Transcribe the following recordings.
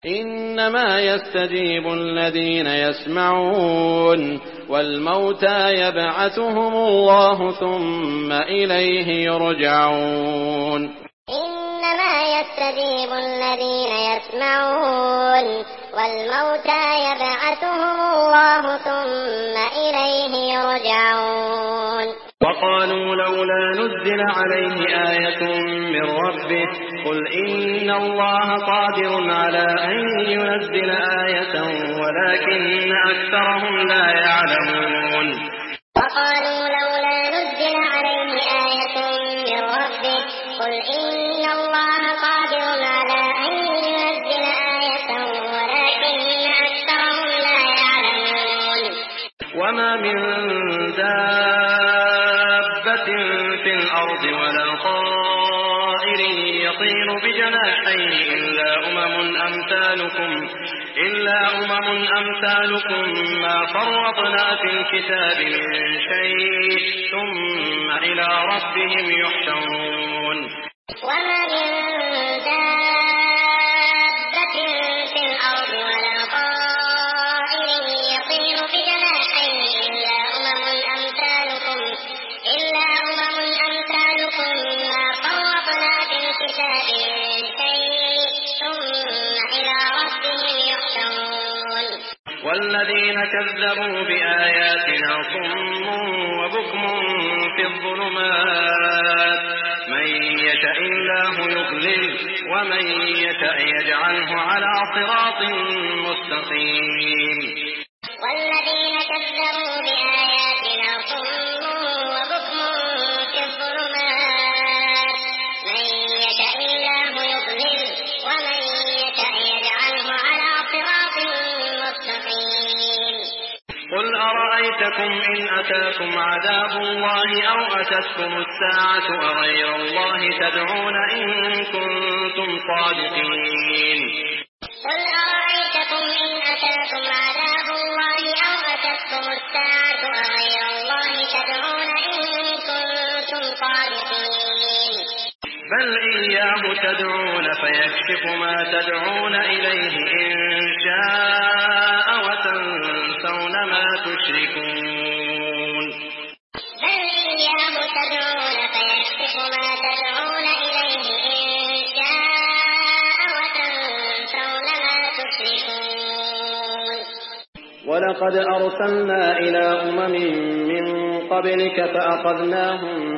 إنما يستجيب الذين يسمعون والموتى يبعثهم الله ثم إليه يرجعون. إنما يستجيب الذين يسمعون والموتى يبعثهم الله ثم إليه يرجعون. وقالوا لولا نزل عليه آية من ربه قل إن الله قادر على أن ينزل آية ولكن أكثرهم لا يعلمون. وقالوا لولا نزل عليه آية من ربه قل إن الله قادر على أن ينزل آية ولكن أكثرهم لا يعلمون. وما من دابة في الأرض ولا طائر يطير بجناحيه إلا أمم أمثالكم ما فرطنا في الكتاب من شيء ثم إلى ربهم يحشرون. وما من دابة في الأرض ولا طائر يطير بجناحيه إلا أمم أمثالكم ما فرطنا في الكتاب من شيء ثم إلى ربهم يحشرون. والذين كذبوا بآياتنا صم وبكم في الظلمات من يشاء الله يضلل ومن يشاء يجعله على صراط مستقيم. والذين كذبوا بآياتنا صم وبكم في الظلمات من يشاء الله يضلل ومن يشاء يجعله على صراط مستقيم. قل أرأيتكم إن أتاكم عذاب الله أو أتتكم الساعة أغير الله تدعون إن كنتم صادقين. قل أرأيتكم إن أتاكم عذاب الله أو أتتكم الساعة أغير الله تدعون إن كنتم صادقين. بل إياه تدعون فيكشف ما تدعون إليه إن شاء وتنسون ما تشركون. بل إياه تدعون فيكشف ما تدعون إليه إن شاء وتنسون ما تشركون. ولقد أرسلنا إلى أمم من قبلك فأخذناهم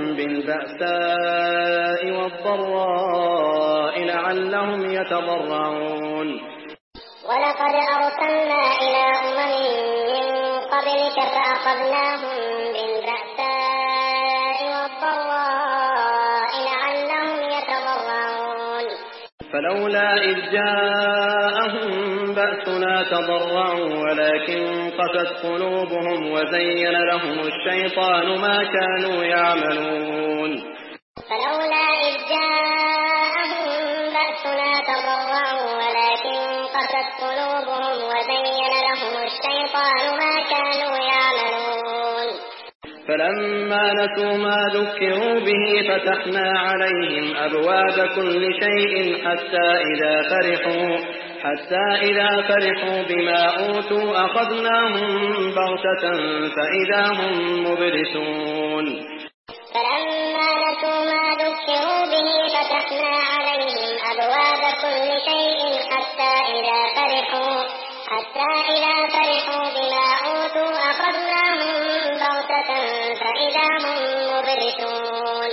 بالبأساء والضراء لعلهم يتضرعون. ولقد أرسلنا إلى أمم من قبلك فأخذناهم بالبأساء والضراء لعلهم يتضرعون. فلولا إذ جاءهم بأسنا تضرعوا ولكن قست قلوبهم وزين لهم الشيطان ما كانوا يعملون. فلولا إذ جاءهم بأسنا تضرعوا ولكن قست قلوبهم وزين لهم الشيطان ما كانوا يعملون. فلما نسوا ما ذكروا به فتحنا عليهم أبواب كل شيء حتى إذا فرحوا بما أوتوا أخذناهم بغتة فإذا هم مبلسون. فلما نسوا ما ذكروا به فتحنا عليهم أبواب كل شيء حتى إذا فرحوا بما أوتوا أخذناهم بغتة فإذا هم مبلسون.